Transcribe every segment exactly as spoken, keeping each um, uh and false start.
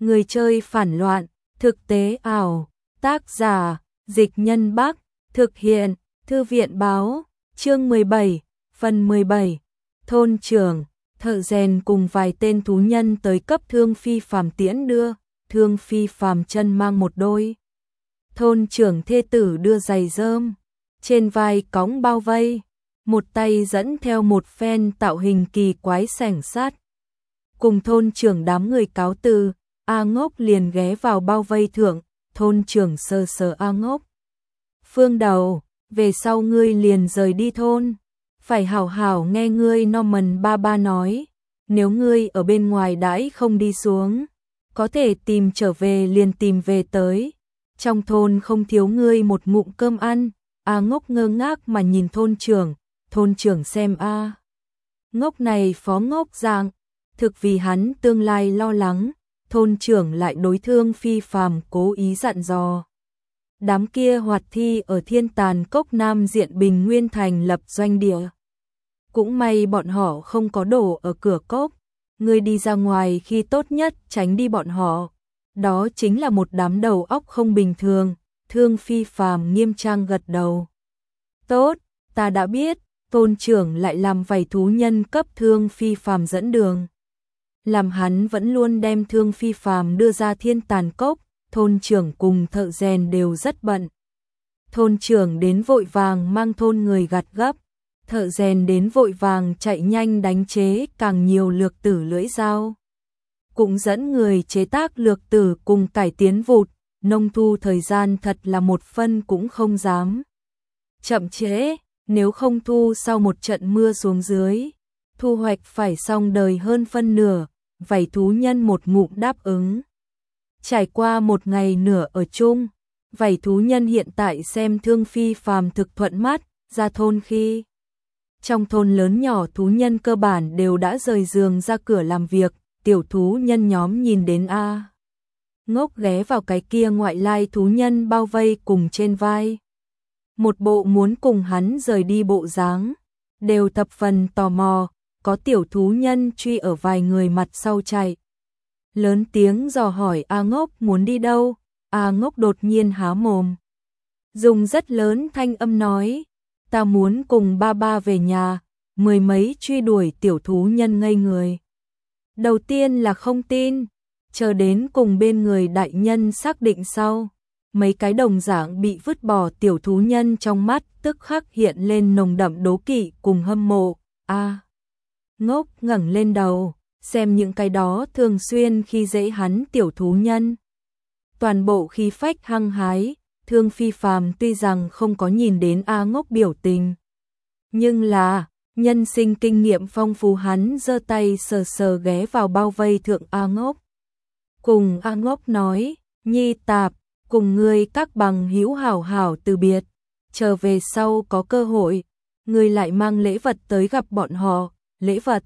Người chơi phản loạn, thực tế ảo, tác giả, Dịch Nhân Bắc, thực hiện, Thư viện báo, chương mười bảy, phần mười bảy, thôn trưởng, thợ rèn cùng vài tên thú nhân tới cấp Thương Phi Phàm tiễn đưa, Thương Phi Phàm chân mang một đôi. Thôn trưởng thê tử đưa giày rơm, trên vai cõng bao vây, một tay dẫn theo một phen tạo hình kỳ quái xẻng sắt. Cùng thôn trưởng đám người cáo từ, A Ngốc liền ghé vào bao vây thượng, thôn trưởng sờ sờ A Ngốc. Phương Đầu, về sau ngươi liền rời đi thôn, phải hảo hảo nghe ngươi Norman ba ba nói, nếu ngươi ở bên ngoài đãi không đi xuống, có thể tìm trở về liền tìm về tới, trong thôn không thiếu ngươi một ngụm cơm ăn. A Ngốc ngơ ngác mà nhìn thôn trưởng, thôn trưởng xem A Ngốc này phó ngốc dạng, thực vì hắn tương lai lo lắng, thôn trưởng lại đối Thương Phi Phàm cố ý dặn dò. Đám kia hoạt thi ở Thiên Tàn Cốc Nam diện Bình Nguyên thành lập doanh địa. Cũng may bọn họ không có đổ ở cửa cốc, ngươi đi ra ngoài khi tốt nhất tránh đi bọn họ. Đó chính là một đám đầu óc không bình thường. Thương Phi Phàm nghiêm trang gật đầu. Tốt, ta đã biết. Thôn trưởng lại làm vài thú nhân cấp Thương Phi Phàm dẫn đường. Làm hắn vẫn luôn đem Thương Phi Phàm đưa ra Thiên Tàn Cốc, thôn trưởng cùng thợ rèn đều rất bận. Thôn trưởng đến vội vàng mang thôn người gặt gấp, thợ rèn đến vội vàng chạy nhanh đánh chế càng nhiều lược tử lưỡi dao. Cũng dẫn người chế tác lược tử cùng cải tiến vụt, nông thu thời gian thật là một phân cũng không dám chậm trễ, nếu không thu sau một trận mưa xuống dưới, thu hoạch phải xong đời hơn phân nửa, vảy thú nhân một ngụm đáp ứng. Trải qua một ngày nửa ở chung, vảy thú nhân hiện tại xem Thương Phi Phàm thực thuận mắt, ra thôn khi. Trong thôn lớn nhỏ thú nhân cơ bản đều đã rời giường ra cửa làm việc, tiểu thú nhân nhóm nhìn đến A Ngốc ghé vào cái kia ngoại lai thú nhân bao vây cùng trên vai. Một bộ muốn cùng hắn rời đi bộ dáng, đều thập phần tò mò, có tiểu thú nhân truy ở vài người mặt sau chạy. Lớn tiếng dò hỏi A Ngốc muốn đi đâu, A Ngốc đột nhiên há mồm. Dùng rất lớn thanh âm nói, ta muốn cùng ba ba về nhà, mười mấy truy đuổi tiểu thú nhân ngây người. Đầu tiên là không tin, chờ đến cùng bên người đại nhân xác định sau, mấy cái đồng dạng bị vứt bỏ tiểu thú nhân trong mắt tức khắc hiện lên nồng đậm đố kỵ cùng hâm mộ. A Ngốc ngẩng lên đầu, xem những cái đó thường xuyên khi dễ hắn tiểu thú nhân. Toàn bộ khí phách hăng hái, Thương Phi Phàm tuy rằng không có nhìn đến A Ngốc biểu tình, nhưng là nhân sinh kinh nghiệm phong phú, hắn giơ tay sờ sờ ghé vào bao vây thượng A Ngốc. Cùng A Ngốc nói, Nhi Tạp, cùng ngươi các bằng hữu hảo hảo từ biệt, trở về sau có cơ hội, ngươi lại mang lễ vật tới gặp bọn họ. Lễ vật?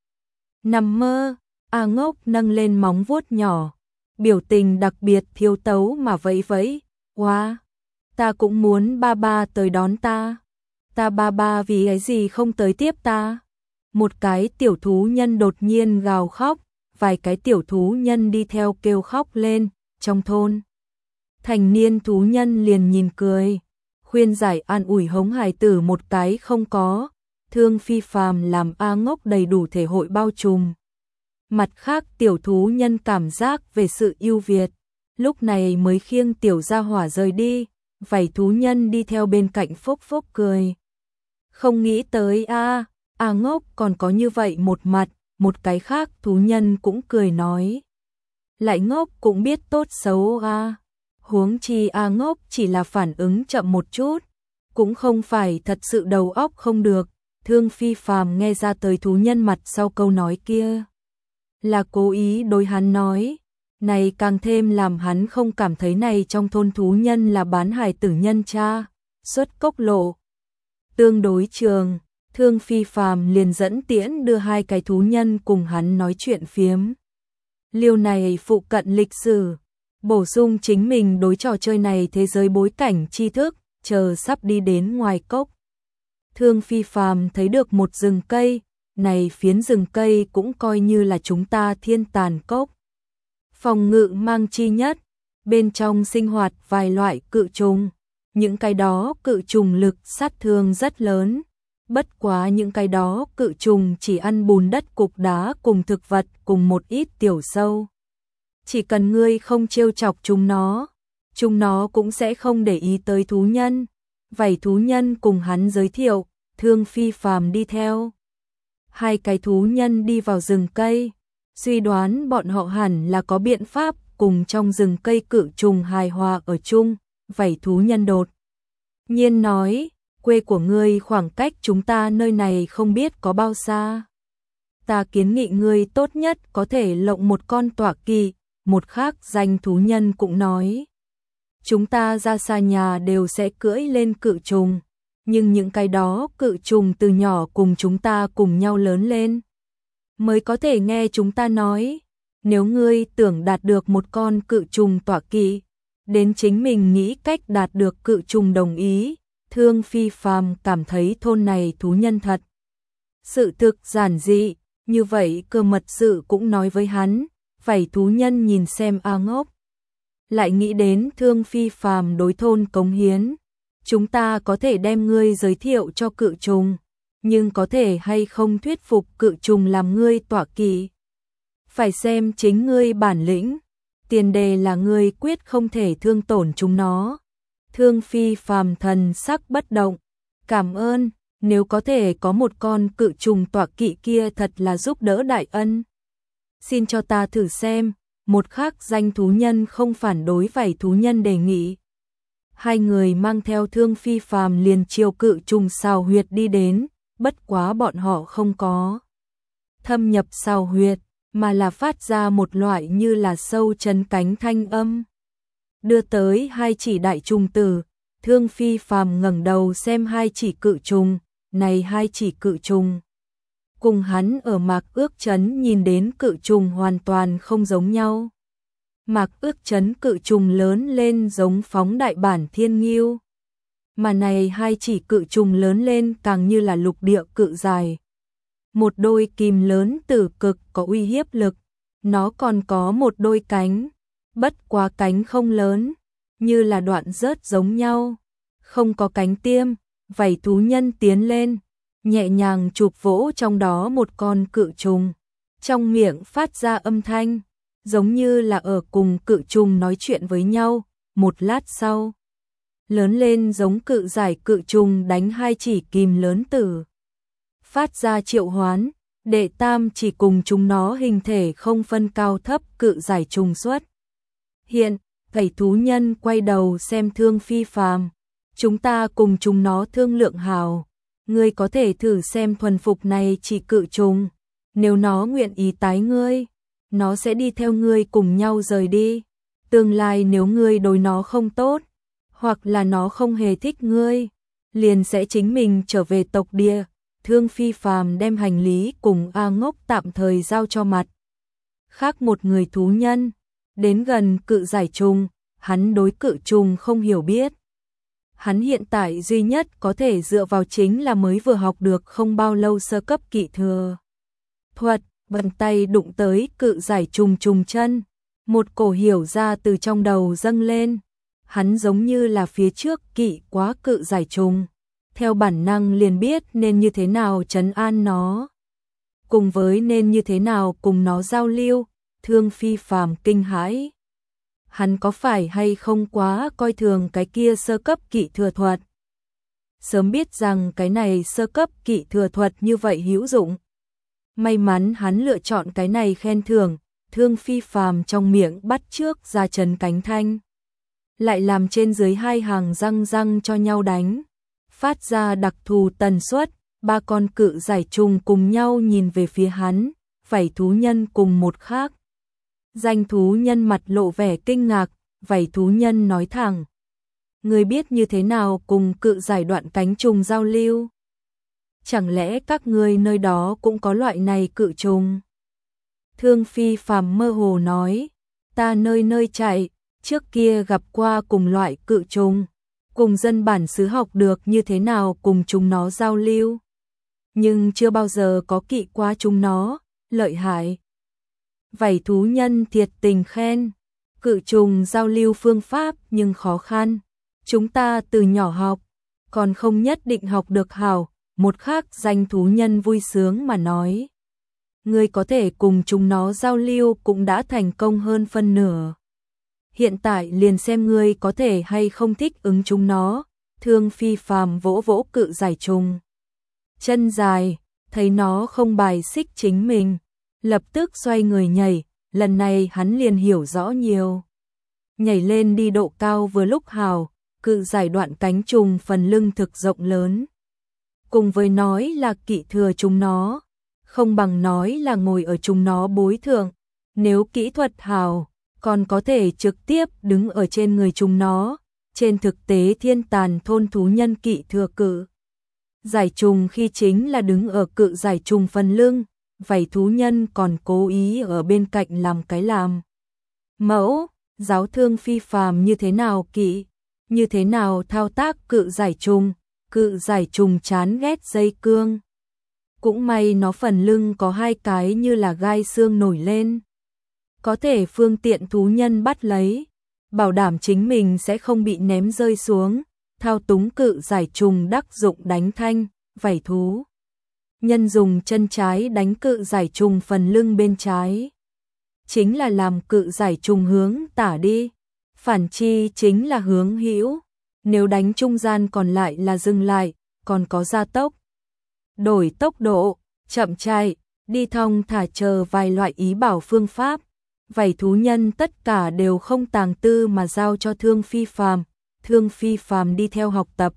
Nằm mơ. A Ngốc nâng lên móng vuốt nhỏ, biểu tình đặc biệt thiếu tấu mà vẫy vẫy. Wow, ta cũng muốn ba ba tới đón ta. Ta ba ba vì cái gì không tới tiếp ta? Một cái tiểu thú nhân đột nhiên gào khóc, vài cái tiểu thú nhân đi theo kêu khóc lên. Trong thôn, thành niên thú nhân liền nhìn cười, khuyên giải an ủi hống hài tử một cái không có. Thương Phi Phàm làm A Ngốc đầy đủ thể hội bao trùm. Mặt khác tiểu thú nhân cảm giác về sự ưu việt, lúc này mới khiêng tiểu gia hỏa rời đi, vảy thú nhân đi theo bên cạnh phốc phốc cười. Không nghĩ tới a, A Ngốc còn có như vậy một mặt, một cái khác thú nhân cũng cười nói. Lại ngốc cũng biết tốt xấu a. Huống chi A Ngốc chỉ là phản ứng chậm một chút, cũng không phải thật sự đầu óc không được. Thương Phi Phàm nghe ra tới thú nhân mặt sau câu nói kia là cố ý đối hắn nói, này càng thêm làm hắn không cảm thấy này trong thôn thú nhân là bán hài tử nhân cha, xuất cốc lộ. Tương đối trường, Thương Phi Phàm liền dẫn tiễn đưa hai cái thú nhân cùng hắn nói chuyện phiếm. Liêu này phụ cận lịch sử, bổ sung chính mình đối trò chơi này thế giới bối cảnh tri thức, chờ sắp đi đến ngoài cốc. Thương Phi Phàm thấy được một rừng cây, này phiến rừng cây cũng coi như là chúng ta Thiên Tàn Cốc Phòng ngự mang chi nhất, bên trong sinh hoạt vài loại cự trùng, những cái đó cự trùng lực sát thương rất lớn. Bất quá những cái đó cự trùng chỉ ăn bùn đất cục đá cùng thực vật cùng một ít tiểu sâu. Chỉ cần ngươi không trêu chọc chúng nó, chúng nó cũng sẽ không để ý tới thú nhân. Vảy thú nhân cùng hắn giới thiệu, Thương Phi Phàm đi theo. Hai cái thú nhân đi vào rừng cây, suy đoán bọn họ hẳn là có biện pháp cùng trong rừng cây cự trùng hài hòa ở chung. Vảy thú nhân đột nhiên nói, quê của ngươi khoảng cách chúng ta nơi này không biết có bao xa. Ta kiến nghị ngươi tốt nhất có thể lộng một con tọa kỵ. Một khác danh thú nhân cũng nói, chúng ta ra xa nhà đều sẽ cưỡi lên cự trùng, nhưng những cái đó cự trùng từ nhỏ cùng chúng ta cùng nhau lớn lên, mới có thể nghe chúng ta nói. Nếu ngươi tưởng đạt được một con cự trùng tọa kỵ, đến chính mình nghĩ cách đạt được cự trùng đồng ý. Thương Phi Phàm cảm thấy thôn này thú nhân thật sự thực giản dị, như vậy cơ mật sự cũng nói với hắn. Vảy thú nhân nhìn xem A Ngốc, lại nghĩ đến Thương Phi Phàm đối thôn cống hiến. Chúng ta có thể đem ngươi giới thiệu cho cự trùng, nhưng có thể hay không thuyết phục cự trùng làm ngươi tọa kỵ, phải xem chính ngươi bản lĩnh. Tiền đề là ngươi quyết không thể thương tổn chúng nó. Thương Phi Phàm thần sắc bất động, cảm ơn, nếu có thể có một con cự trùng tọa kỵ kia thật là giúp đỡ đại ân. Xin cho ta thử xem. Một khác danh thú nhân không phản đối vảy thú nhân đề nghị. Hai người mang theo Thương Phi Phàm liền chiều cự trùng sào huyệt đi đến, bất quá bọn họ không có thâm nhập sào huyệt, mà là phát ra một loại như là sâu chấn cánh thanh âm. Đưa tới hai chỉ đại trùng tử, Thương Phi Phàm ngẩng đầu xem hai chỉ cự trùng, này hai chỉ cự trùng cùng hắn ở Mạc Ước Trấn nhìn đến cự trùng hoàn toàn không giống nhau. Mạc Ước Trấn cự trùng lớn lên giống phóng đại bản thiên ngưu, mà này hai chỉ cự trùng lớn lên càng như là lục địa cự dài. Một đôi kìm lớn tử cực có uy hiếp lực, nó còn có một đôi cánh, bất quá cánh không lớn, như là đoạn rớt giống nhau, không có cánh tiêm. Vảy thú nhân tiến lên, nhẹ nhàng chụp vỗ trong đó một con cự trùng, trong miệng phát ra âm thanh, giống như là ở cùng cự trùng nói chuyện với nhau. Một lát sau, lớn lên giống cự giải cự trùng đánh hai chỉ kìm lớn tử, phát ra triệu hoán, đệ tam chỉ cùng chúng nó hình thể không phân cao thấp cự giải trùng xuất hiện. Vảy thú nhân quay đầu xem Thương Phi Phàm, chúng ta cùng chúng nó thương lượng hào, ngươi có thể thử xem thuần phục này chỉ cự trùng, nếu nó nguyện ý tái ngươi, nó sẽ đi theo ngươi cùng nhau rời đi. Tương lai nếu ngươi đối nó không tốt, hoặc là nó không hề thích ngươi, liền sẽ chính mình trở về tộc địa. Thương Phi Phàm đem hành lý cùng A Ngốc tạm thời giao cho mặt khác một người thú nhân. Đến gần cự giải trùng, hắn đối cự trùng không hiểu biết. Hắn hiện tại duy nhất có thể dựa vào chính là mới vừa học được không bao lâu sơ cấp kỵ thừa thuật. Bàn tay đụng tới cự giải trùng trùng chân, một cổ hiểu ra từ trong đầu dâng lên. Hắn giống như là phía trước kỵ quá cự giải trùng, theo bản năng liền biết nên như thế nào trấn an nó, cùng với nên như thế nào cùng nó giao lưu. Thương Phi Phàm kinh hãi, hắn có phải hay không quá coi thường cái kia sơ cấp kỵ thừa thuật? Sớm biết rằng cái này sơ cấp kỵ thừa thuật như vậy hữu dụng. May mắn hắn lựa chọn cái này khen thưởng. Thương Phi Phàm trong miệng bắt trước ra trấn cánh thanh, lại làm trên dưới hai hàng răng răng cho nhau đánh, phát ra đặc thù tần suất. Ba con cự giải trùng cùng nhau nhìn về phía hắn, vảy thú nhân cùng một khác danh thú nhân mặt lộ vẻ kinh ngạc. Vảy thú nhân nói thẳng, ngươi biết như thế nào cùng cự giải đoạn cánh trùng giao lưu? Chẳng lẽ các ngươi nơi đó cũng có loại này cự trùng? Thương Phi Phàm mơ hồ nói, ta nơi nơi chạy, trước kia gặp qua cùng loại cự trùng, cùng dân bản xứ học được như thế nào cùng chúng nó giao lưu, nhưng chưa bao giờ có kỵ qua chúng nó, lợi hại. Vảy thú nhân thiệt tình khen, cự trùng giao lưu phương pháp nhưng khó khăn. Chúng ta từ nhỏ học, còn không nhất định học được hảo. Một khác danh thú nhân vui sướng mà nói. Ngươi có thể cùng chúng nó giao lưu cũng đã thành công hơn phân nửa. Hiện tại liền xem ngươi có thể hay không thích ứng chúng nó. Thương Phi Phàm vỗ vỗ cự giải trùng. Chân dài, thấy nó không bài xích chính mình, lập tức xoay người nhảy, lần này hắn liền hiểu rõ nhiều. Nhảy lên đi độ cao vừa lúc hào, cự giải đoạn cánh trùng phần lưng thực rộng lớn. Cùng với nói là kỵ thừa chúng nó, không bằng nói là ngồi ở chúng nó bối thượng. Nếu kỹ thuật hào, còn có thể trực tiếp đứng ở trên người chúng nó. Trên thực tế thiên tàn thôn thú nhân kỵ thừa cự giải trùng khi chính là đứng ở cự giải trùng phần lưng, vảy thú nhân còn cố ý ở bên cạnh làm cái làm mẫu, giáo Thương Phi Phàm như thế nào kỵ, như thế nào thao tác cự giải trùng. Cự giải trùng chán ghét dây cương. Cũng may nó phần lưng có hai cái như là gai xương nổi lên. Có thể phương tiện thú nhân bắt lấy, bảo đảm chính mình sẽ không bị ném rơi xuống. Thao túng cự giải trùng đắc dụng đánh thanh, vảy thú nhân dùng chân trái đánh cự giải trùng phần lưng bên trái. Chính là làm cự giải trùng hướng tả đi, phản chi chính là hướng hữu. Nếu đánh trung gian còn lại là dừng lại, còn có gia tốc. Đổi tốc độ, chậm chạy, đi thong thả chờ vài loại ý bảo phương pháp. Vảy thú nhân tất cả đều không tàng tư mà giao cho Thương Phi Phàm. Thương Phi Phàm đi theo học tập.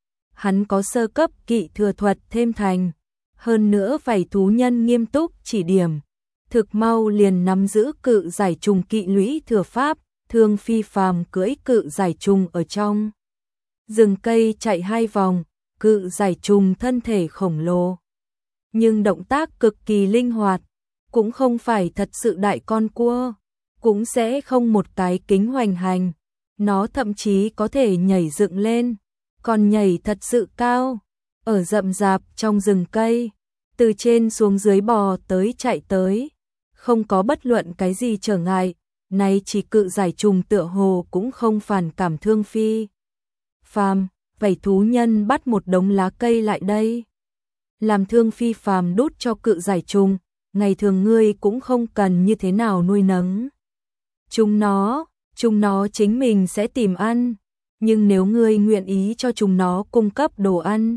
Hắn có sơ cấp kỵ thừa thuật thêm thành. Hơn nữa vảy thú nhân nghiêm túc chỉ điểm. Thực mau liền nắm giữ cự giải trùng kỵ lũy thừa pháp. Thương Phi Phàm cưỡi cự giải trùng ở trong rừng cây chạy hai vòng, cự giải trùng thân thể khổng lồ. Nhưng động tác cực kỳ linh hoạt, cũng không phải thật sự đại con cua, cũng sẽ không một cái kính hoành hành. Nó thậm chí có thể nhảy dựng lên, còn nhảy thật sự cao, ở rậm rạp trong rừng cây, từ trên xuống dưới bò tới chạy tới, không có bất luận cái gì trở ngại. Này chỉ cự giải trùng tựa hồ cũng không phản cảm Thương Phi Phàm. Vảy thú nhân bắt một đống lá cây lại đây, làm Thương Phi Phàm đút cho cự giải trùng. Ngày thường ngươi cũng không cần như thế nào nuôi nấng chúng nó, chúng nó chính mình sẽ tìm ăn. Nhưng nếu ngươi nguyện ý cho chúng nó cung cấp đồ ăn,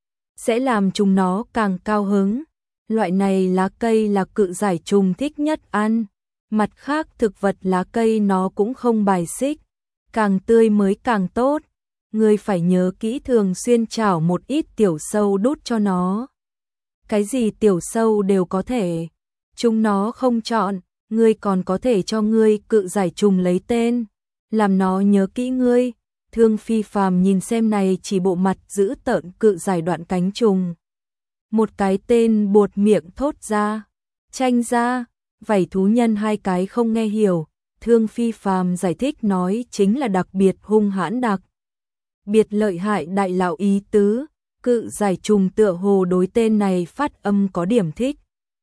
sẽ làm chúng nó càng cao hứng. Loại này lá cây là cự giải trùng thích nhất ăn. Mặt khác thực vật lá cây nó cũng không bài xích, càng tươi mới càng tốt. Ngươi phải nhớ kỹ thường xuyên chảo một ít tiểu sâu đút cho nó. Cái gì tiểu sâu đều có thể, chúng nó không chọn. Ngươi còn có thể cho ngươi cự giải trùng lấy tên, làm nó nhớ kỹ ngươi. Thương Phi Phàm nhìn xem này chỉ bộ mặt giữ tợn cự giải đoạn cánh trùng, một cái tên buột miệng thốt ra, Tranh ra. Vảy thú nhân hai cái không nghe hiểu. Thương Phi Phàm giải thích nói chính là đặc biệt hung hãn, đặc biệt lợi hại đại lão ý tứ. Cự giải trùng tựa hồ đối tên này phát âm có điểm thích.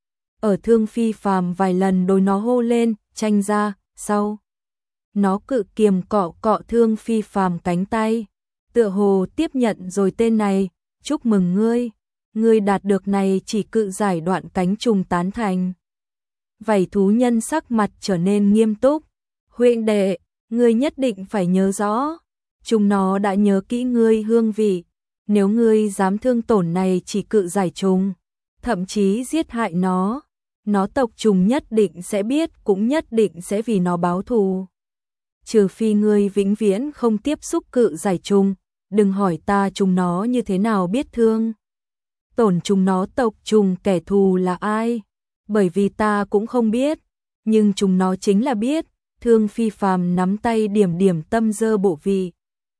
Ở Thương Phi Phàm vài lần đối nó hô lên Tranh ra, sau nó cự kiềm cọ cọ Thương Phi Phàm cánh tay, tựa hồ tiếp nhận rồi tên này. Chúc mừng ngươi, ngươi đạt được này chỉ cự giải đoạn cánh trùng tán thành. Vảy thú nhân sắc mặt trở nên nghiêm túc. Huynh đệ, ngươi nhất định phải nhớ rõ, chúng nó đã nhớ kỹ ngươi hương vị. Nếu ngươi dám thương tổn này chỉ cự giải trùng, thậm chí giết hại nó, nó tộc trùng nhất định sẽ biết, cũng nhất định sẽ vì nó báo thù. Trừ phi ngươi vĩnh viễn không tiếp xúc cự giải trùng, đừng hỏi ta chúng nó như thế nào biết thương tổn chúng nó tộc trùng kẻ thù là ai, bởi vì ta cũng không biết, nhưng chúng nó chính là biết. Thương Phi Phàm nắm tay điểm điểm tâm dơ bộ vị,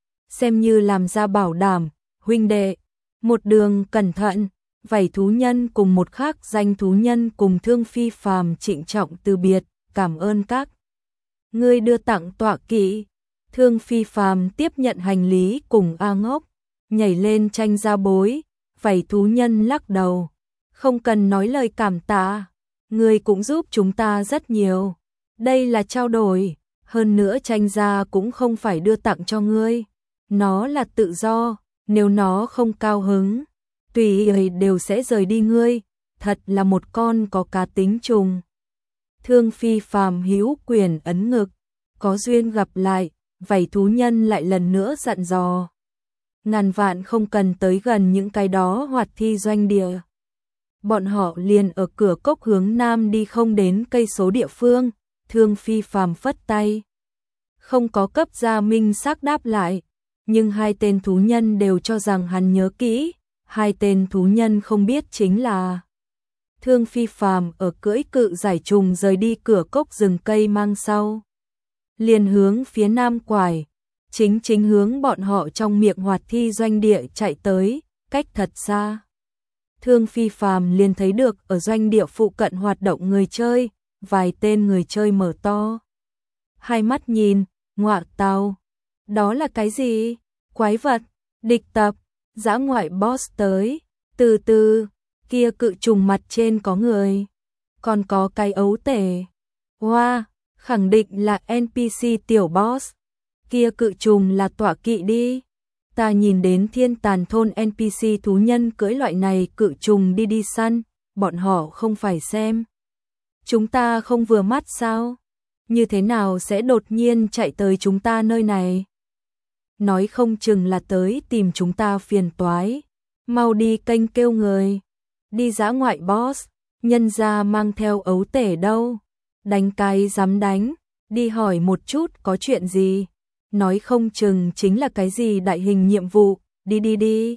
xem như làm ra bảo đảm. Huynh đệ, một đường cẩn thận. Vảy thú nhân cùng một khác danh thú nhân cùng Thương Phi Phàm trịnh trọng từ biệt, cảm ơn các ngươi đưa tặng tọa kỵ. Thương Phi Phàm tiếp nhận hành lý cùng A Ngốc, nhảy lên tranh ra bối. Vảy thú nhân lắc đầu, không cần nói lời cảm tạ, Ngươi cũng giúp chúng ta rất nhiều. Đây là trao đổi, hơn nữa tranh gia cũng không phải đưa tặng cho ngươi. Nó là tự do, nếu nó không cao hứng, tùy ấy đều sẽ rời đi ngươi. Thật là một con có cá tính trùng. Thương Phi Phàm hữu quyền ấn ngực, có duyên gặp lại, vảy thú nhân lại lần nữa dặn dò. Ngàn vạn không cần tới gần những cái đó hoạt thi doanh địa. Bọn họ liền ở cửa cốc hướng nam đi không đến cây số địa phương. Thương Phi Phàm phất tay, không có cấp gia minh xác đáp lại, nhưng hai tên thú nhân đều cho rằng hắn nhớ kỹ. Hai tên thú nhân không biết chính là Thương Phi Phàm ở cưỡi cự giải trùng rời đi cửa cốc rừng cây mang sau, liền hướng phía nam quải, chính chính hướng bọn họ trong miệng hoạt thi doanh địa chạy tới, cách thật xa. Thương Phi Phàm liền thấy được ở doanh địa phụ cận hoạt động người chơi, vài tên người chơi mở to hai mắt nhìn, ngọa tào, đó là cái gì? Quái vật, địch tập, dã ngoại boss tới, từ từ, kia cự trùng mặt trên có người, còn có cái ấu tể. Wow, khẳng định là en pê xê tiểu boss, kia cự trùng là tọa kỵ đi. Ta nhìn đến Thiên Tàn thôn en pê xê thú nhân cưỡi loại này cự trùng đi đi săn, bọn họ không phải xem chúng ta không vừa mắt sao? Như thế nào sẽ đột nhiên chạy tới chúng ta nơi này? Nói không chừng là tới tìm chúng ta phiền toái. Mau đi kênh kêu người. Đi dã ngoại boss, nhân gia mang theo ấu tể đâu. Đánh cái dám đánh, đi hỏi một chút có chuyện gì. Nói không chừng chính là cái gì đại hình nhiệm vụ, đi đi đi.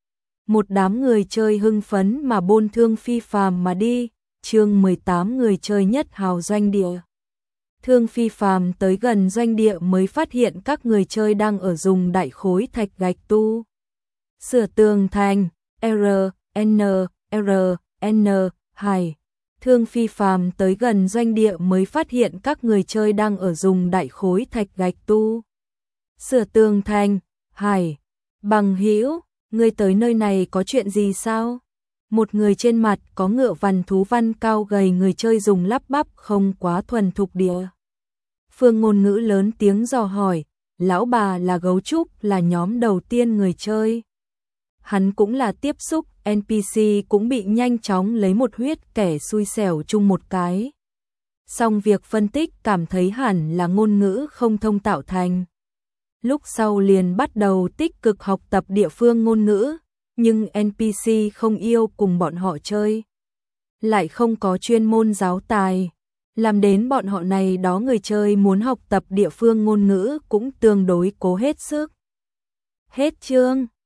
Một đám người chơi hưng phấn mà bôn Thương Phi Phàm mà đi. Chương mười tám người chơi nhất hào doanh địa. Thương Phi Phàm tới gần doanh địa mới phát hiện các người chơi đang ở dùng đại khối thạch gạch tu sửa tường thành. R N R N hai. Thương Phi Phàm tới gần doanh địa mới phát hiện các người chơi đang ở dùng đại khối thạch gạch tu sửa tường thành. Hải, bằng hữu, ngươi tới nơi này có chuyện gì sao? Một người trên mặt có ngựa vằn thú văn cao gầy người chơi dùng lắp bắp không quá thuần thục địa phương ngôn ngữ lớn tiếng dò hỏi. Lão bà là gấu trúc là nhóm đầu tiên người chơi. Hắn cũng là tiếp xúc, en pê xê cũng bị nhanh chóng lấy một huyết kẻ xui xẻo chung một cái. Xong việc phân tích cảm thấy hẳn là ngôn ngữ không thông tạo thành. Lúc sau liền bắt đầu tích cực học tập địa phương ngôn ngữ. Nhưng en pê xê không yêu cùng bọn họ chơi, lại không có chuyên môn giáo tài, làm đến bọn họ này đó người chơi muốn học tập địa phương ngôn ngữ cũng tương đối cố hết sức. Hết chương.